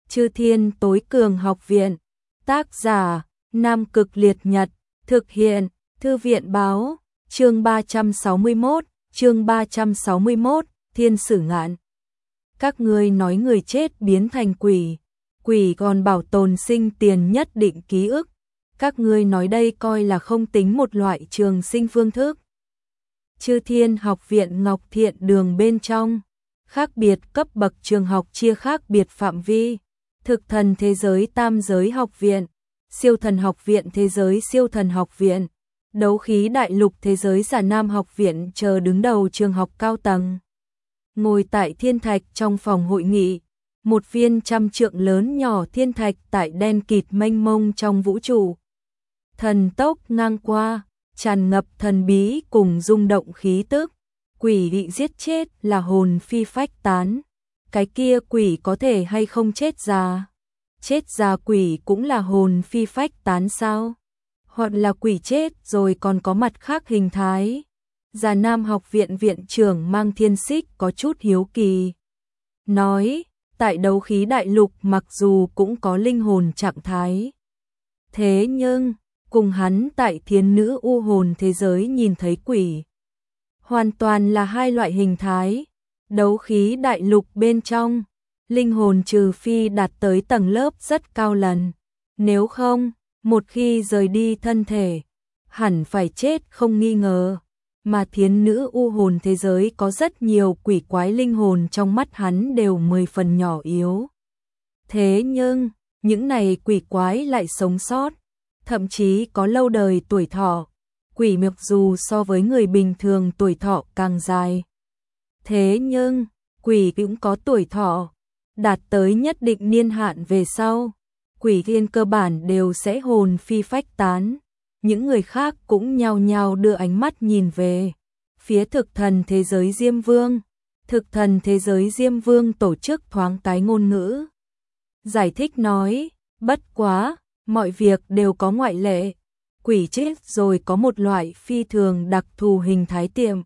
Chư Thiên Tối Cường Học Viện. Tác giả: Nam Cực Liệt Nhật. Thực hiện: Thư viện báo. Chương 361, Thiên Sử Ngạn. Các ngươi nói người chết biến thành quỷ, quỷ còn bảo tồn sinh tiền nhất định ký ức. Các ngươi nói đây coi là không tính một loại trường sinh phương thức. Chư Thiên Học Viện Ngọc Thiện Đường bên trong, khác biệt cấp bậc trường học chia khác biệt phạm vi. Thực thần thế giới Tam Giới Học Viện, Siêu Thần Học Viện thế giới Siêu Thần Học Viện, Đấu Khí Đại Lục thế giới Giả Nam Học Viện chờ đứng đầu trường học cao tầng. Ngồi tại thiên thạch trong phòng hội nghị, một viên 100 trượng lớn nhỏ thiên thạch tại đen kịt mênh mông trong vũ trụ. Thần tốc ngang qua, tràn ngập thần bí cùng rung động khí tức. Quỷ bị giết chết là hồn phi phách tán. Cái kia quỷ có thể hay không chết già? Chết già quỷ cũng là hồn phi phách tán sao? Hoặc là quỷ chết rồi còn có mặt khác hình thái? Già Nam Học Viện viện trưởng Mang Thiên Xích có chút hiếu kỳ. Nói, tại Đấu Khí Đại Lục mặc dù cũng có linh hồn trạng thái. Thế nhưng, cùng hắn tại Thiên Nữ U Hồn thế giới nhìn thấy quỷ, hoàn toàn là hai loại hình thái. Đấu Khí Đại Lục bên trong, linh hồn trừ phi đạt tới tầng lớp rất cao lần. Nếu không, một khi rời đi thân thể, hẳn phải chết không nghi ngờ. Mà Thiên Nữ U Hồn thế giới có rất nhiều quỷ quái linh hồn trong mắt hắn đều 10 phần nhỏ yếu. Thế nhưng, những này quỷ quái lại sống sót, thậm chí có lâu đời tuổi thọ. Quỷ mặc dù so với người bình thường tuổi thọ càng dài. Thế nhưng, quỷ cũng có tuổi thọ, đạt tới nhất định niên hạn về sau. Quỷ thiên cơ bản đều sẽ hồn phi phách tán. Những người khác cũng nhao nhao đưa ánh mắt nhìn về phía thực thần thế giới Diêm Vương. Thực thần thế giới Diêm Vương tổ chức thoáng cái ngôn ngữ, giải thích nói, bất quá, mọi việc đều có ngoại lệ. Quỷ chết rồi có một loại phi thường đặc thù hình thái tiệm.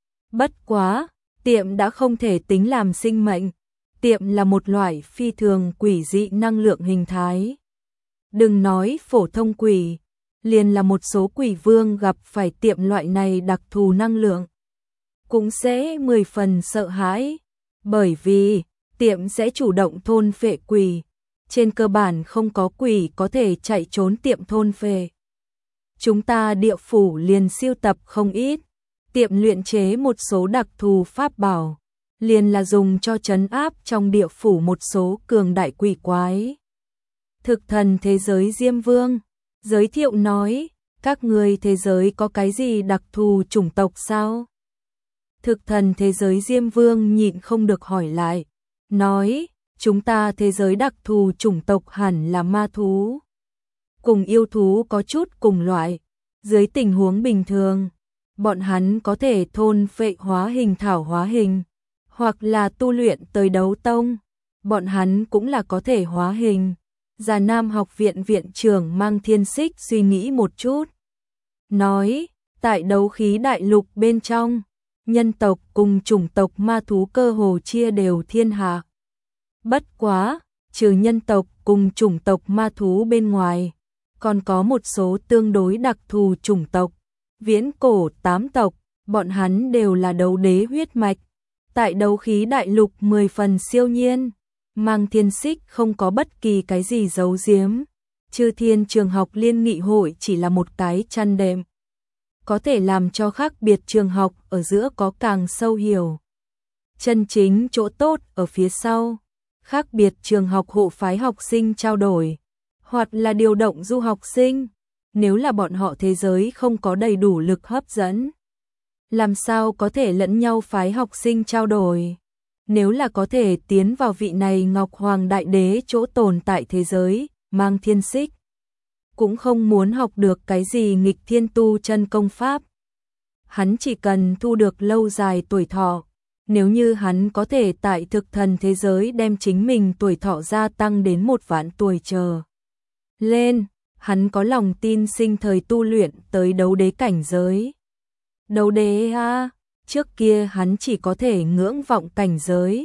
Bất quá, tiệm đã không thể tính làm sinh mệnh. Tiệm là một loại phi thường quỷ dị năng lượng hình thái. Đừng nói phổ thông quỷ, liền là một số quỷ vương gặp phải tiệm loại này đặc thù năng lượng, cũng sẽ 10 phần sợ hãi. Bởi vì, tiệm sẽ chủ động thôn phệ quỷ. Trên cơ bản không có quỷ có thể chạy trốn tiệm thôn phệ. Chúng ta địa phủ liền siêu tập không ít. Tiệm luyện chế một số đặc thù pháp bảo, liền là dùng cho trấn áp trong địa phủ một số cường đại quỷ quái. Thực thần thế giới Diêm Vương giới thiệu nói, các người thế giới có cái gì đặc thù chủng tộc sao? Thực thần thế giới Diêm Vương nhịn không được hỏi lại, nói, chúng ta thế giới đặc thù chủng tộc hẳn là ma thú. Cùng yêu thú có chút cùng loại, dưới tình huống bình thường, bọn hắn có thể thôn phệ hóa hình thảo hóa hình, hoặc là tu luyện tới đấu tông, bọn hắn cũng là có thể hóa hình. Già Nam Học Viện viện trưởng Mang Thiên Xích suy nghĩ một chút, nói, tại Đấu Khí Đại Lục bên trong, nhân tộc cùng chủng tộc ma thú cơ hồ chia đều thiên hạ. Bất quá, trừ nhân tộc cùng chủng tộc ma thú bên ngoài, còn có một số tương đối đặc thù chủng tộc. Viễn cổ 8 tộc, bọn hắn đều là đấu đế huyết mạch. Tại Đấu Khí Đại Lục 10 phần siêu nhiên. Mang Thiên Xích không có bất kỳ cái gì giấu giếm. Chư Thiên Trường Học Liên Nghị Hội chỉ là một cái chăn đệm, có thể làm cho khác biệt trường học ở giữa có càng sâu hiểu. Chân chính chỗ tốt ở phía sau. Khác biệt trường học hộ phái học sinh trao đổi, hoặc là điều động du học sinh. Nếu là bọn họ thế giới không có đầy đủ lực hấp dẫn, làm sao có thể lẫn nhau phái học sinh trao đổi? Nếu là có thể tiến vào vị này Ngọc Hoàng Đại Đế chỗ tồn tại thế giới, Mang Thiên Xích cũng không muốn học được cái gì nghịch thiên tu chân công pháp. Hắn chỉ cần thu được lâu dài tuổi thọ. Nếu như hắn có thể tại thực thần thế giới đem chính mình tuổi thọ gia tăng đến 1 vạn tuổi trở lên, hắn có lòng tin sinh thời tu luyện tới đấu đế cảnh giới. Đấu đế trước kia hắn chỉ có thể ngưỡng vọng cảnh giới,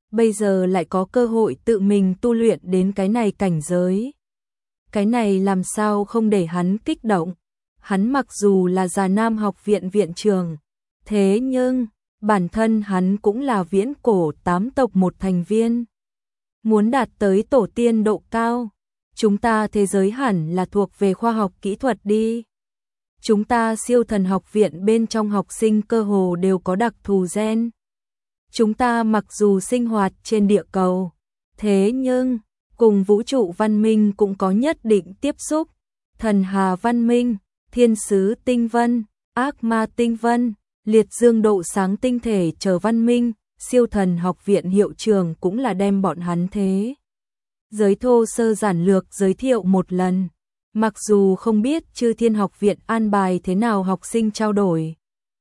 bây giờ lại có cơ hội tự mình tu luyện đến cái này cảnh giới. Cái này làm sao không để hắn kích động. Hắn mặc dù là Già Nam học viện viện trưởng, thế nhưng bản thân hắn cũng là viễn cổ 8 tộc một thành viên. Muốn đạt tới tổ tiên độ cao, chúng ta thế giới hẳn là thuộc về khoa học kỹ thuật đi. Chúng ta siêu thần học viện bên trong học sinh cơ hồ đều có đặc thù gen. Chúng ta mặc dù sinh hoạt trên địa cầu, thế nhưng cùng vũ trụ văn minh cũng có nhất định tiếp xúc. Thần hà văn minh, thiên sứ tinh vân, ác ma tinh vân, liệt dương độ sáng tinh thể chờ văn minh, siêu thần học viện hiệu trưởng cũng là đem bọn hắn thế giới thô sơ giản lược giới thiệu một lần. Mặc dù không biết Chư Thiên học viện an bài thế nào học sinh trao đổi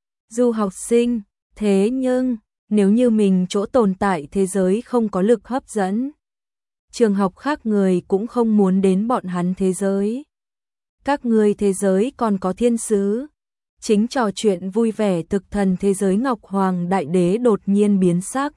du học sinh, thế nhưng nếu như mình chỗ tồn tại thế giới không có lực hấp dẫn, trường học khác người cũng không muốn đến bọn hắn thế giới. Các người thế giới còn có thiên sứ. Chính trò chuyện vui vẻ thực thần thế giới Ngọc Hoàng Đại Đế đột nhiên biến sắc.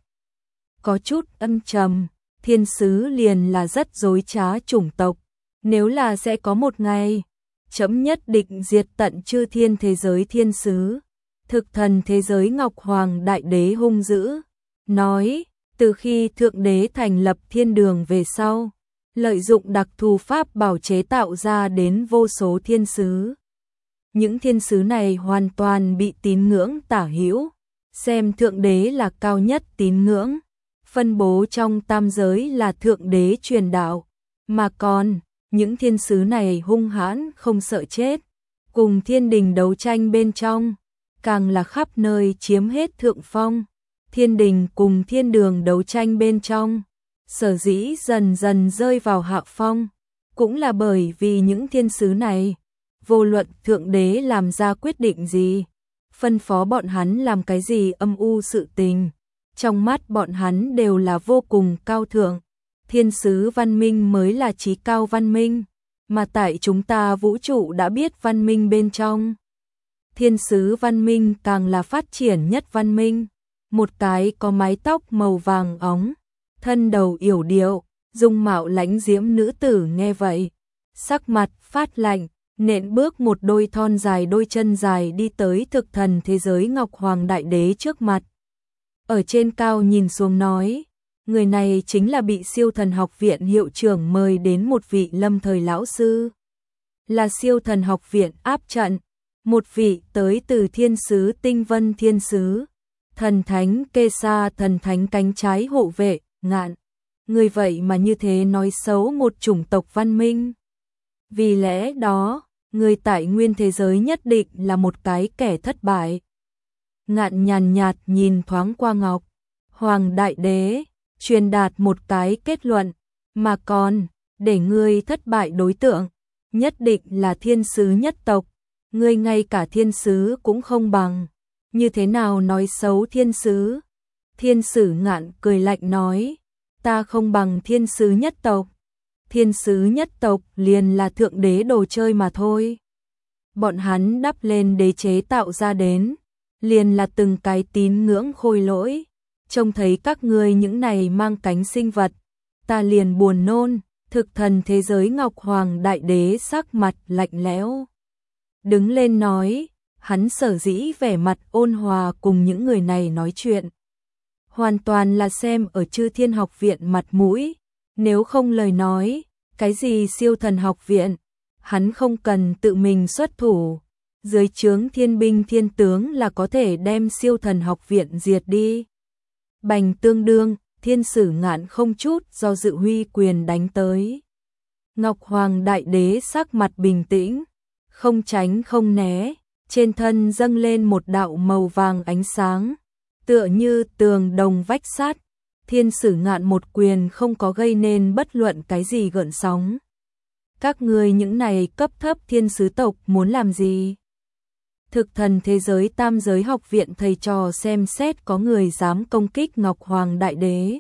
Có chút âm trầm, thiên sứ liền là rất dối trá chủng tộc. Nếu là sẽ có một ngày, chấm nhất định diệt tận chư thiên thế giới thiên sứ. Thực thần thế giới Ngọc Hoàng Đại Đế hung dữ, nói, từ khi Thượng Đế thành lập thiên đường về sau, lợi dụng đặc thù pháp bảo chế tạo ra đến vô số thiên sứ. Những thiên sứ này hoàn toàn bị tín ngưỡng tả hữu, xem Thượng Đế là cao nhất tín ngưỡng, phân bố trong tam giới là Thượng Đế truyền đạo, mà còn những thiên sứ này hung hãn không sợ chết, cùng thiên đình đấu tranh bên trong, càng là khắp nơi chiếm hết thượng phong. Thiên đình cùng thiên đường đấu tranh bên trong, sở dĩ dần dần rơi vào hạ phong, cũng là bởi vì những thiên sứ này, vô luận Thượng Đế làm ra quyết định gì, phân phó bọn hắn làm cái gì âm u sự tình, trong mắt bọn hắn đều là vô cùng cao thượng. Thiên sứ văn minh mới là chí cao văn minh, mà tại chúng ta vũ trụ đã biết văn minh bên trong. Thiên sứ văn minh càng là phát triển nhất văn minh. Một cái có mái tóc màu vàng óng, thân đầu yểu điệu, dung mạo lãnh diễm nữ tử nghe vậy, sắc mặt phát lạnh, nện bước một đôi thon dài đôi chân dài đi tới thực thần thế giới Ngọc Hoàng Đại Đế trước mặt. Ở trên cao nhìn xuống nói, người này chính là bị siêu thần học viện hiệu trưởng mời đến một vị lâm thời lão sư. Là siêu thần học viện áp trận, một vị tới từ thiên sứ tinh vân thiên sứ. Thần thánh kê sa thần thánh cánh trái hộ vệ, Ngạn. Người vậy mà như thế nói xấu một chủng tộc văn minh. Vì lẽ đó, người tại nguyên thế giới nhất định là một cái kẻ thất bại. Ngạn nhàn nhạt nhìn thoáng qua Ngọc Hoàng Đại Đế, truyền đạt một cái kết luận, mà còn, để ngươi thất bại đối tượng, nhất định là thiên sứ nhất tộc, ngươi ngay cả thiên sứ cũng không bằng. Như thế nào nói xấu thiên sứ? Thiên sử Ngạn cười lạnh nói, ta không bằng thiên sứ nhất tộc. Thiên sứ nhất tộc liền là Thượng Đế đồ chơi mà thôi. Bọn hắn đắp lên đế chế tạo ra đến, liền là từng cái tín ngưỡng khôi lỗi. Trông thấy các ngươi những này mang cánh sinh vật, ta liền buồn nôn. Thực thần thế giới Ngọc Hoàng Đại Đế sắc mặt lạnh lẽo, đứng lên nói. Hắn sở dĩ vẻ mặt ôn hòa cùng những người này nói chuyện, hoàn toàn là xem ở Chư Thiên học viện mặt mũi, nếu không lời nói, cái gì siêu thần học viện, hắn không cần tự mình xuất thủ, dưới trướng thiên binh thiên tướng là có thể đem siêu thần học viện diệt đi. Bành tương đương, thiên sử Ngạn không chút do dự huy quyền đánh tới. Ngọc Hoàng Đại Đế sắc mặt bình tĩnh, không tránh không né. Trên thân dâng lên một đạo màu vàng ánh sáng, tựa như tường đồng vách sắt. Thiên sử Ngạn một quyền không có gây nên bất luận cái gì gợn sóng. Các ngươi những này cấp thấp thiên sứ tộc muốn làm gì? Thực thần thế giới tam giới học viện thầy trò xem xét có người dám công kích Ngọc Hoàng Đại Đế.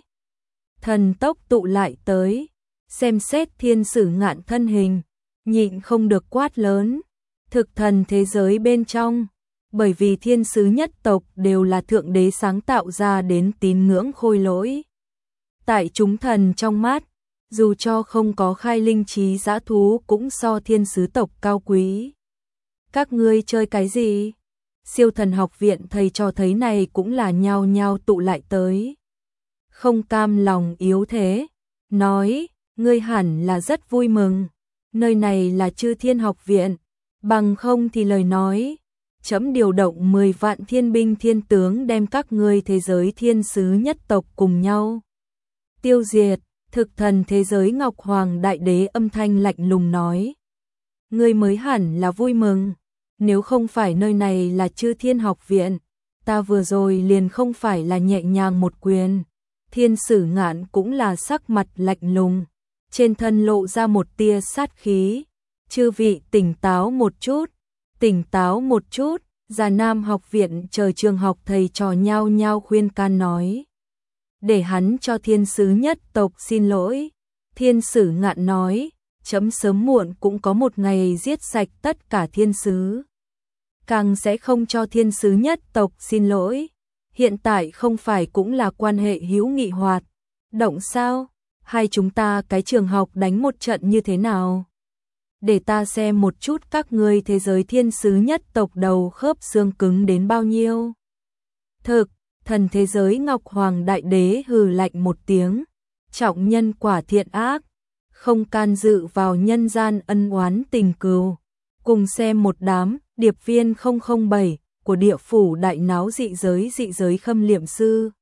Thần tốc tụ lại tới, xem xét thiên sử Ngạn thân hình, nhịn không được quát lớn. Thực thần thế giới bên trong, bởi vì thiên sứ nhất tộc đều là Thượng Đế sáng tạo ra đến tín ngưỡng khôi lỗi. Tại chúng thần trong mắt, dù cho không có khai linh trí dã thú cũng so thiên sứ tộc cao quý. Các ngươi chơi cái gì? Siêu thần học viện thầy trò thấy này cũng là nhao nhao tụ lại tới. Không cam lòng yếu thế, nói, ngươi hẳn là rất vui mừng, nơi này là Chư Thiên học viện, bằng không thì lời nói, trẫm điều động 10 vạn thiên binh thiên tướng đem các ngươi thế giới thiên sứ nhất tộc cùng nhau tiêu diệt. Thực thần thế giới Ngọc Hoàng Đại Đế âm thanh lạnh lùng nói, ngươi mới hẳn là vui mừng, nếu không phải nơi này là Chư Thiên học viện, ta vừa rồi liền không phải là nhẹ nhàng một quyền. Thiên Sử Ngạn cũng là sắc mặt lạnh lùng, trên thân lộ ra một tia sát khí. Chư vị tỉnh táo một chút, tỉnh táo một chút. Già Nam học viện chờ trường học thầy trò nhao nhao khuyên can nói, để hắn cho thiên sứ nhất tộc xin lỗi. Thiên Sử Ngạn nói, chấm sớm muộn cũng có một ngày giết sạch tất cả thiên sứ, càng sẽ không cho thiên sứ nhất tộc xin lỗi. Hiện tại không phải cũng là quan hệ hữu nghị hoạt động sao? Hay chúng ta cái trường học đánh một trận như thế nào? Để ta xem một chút các ngươi thế giới thiên sứ nhất tộc đầu khớp xương cứng đến bao nhiêu. Thực, thần thế giới Ngọc Hoàng Đại Đế hừ lạnh một tiếng, trọng nhân quả thiện ác, không can dự vào nhân gian ân oán tình cừu. Cùng xem một đám điệp viên 007 của địa phủ đại náo dị giới khâm liệm sư.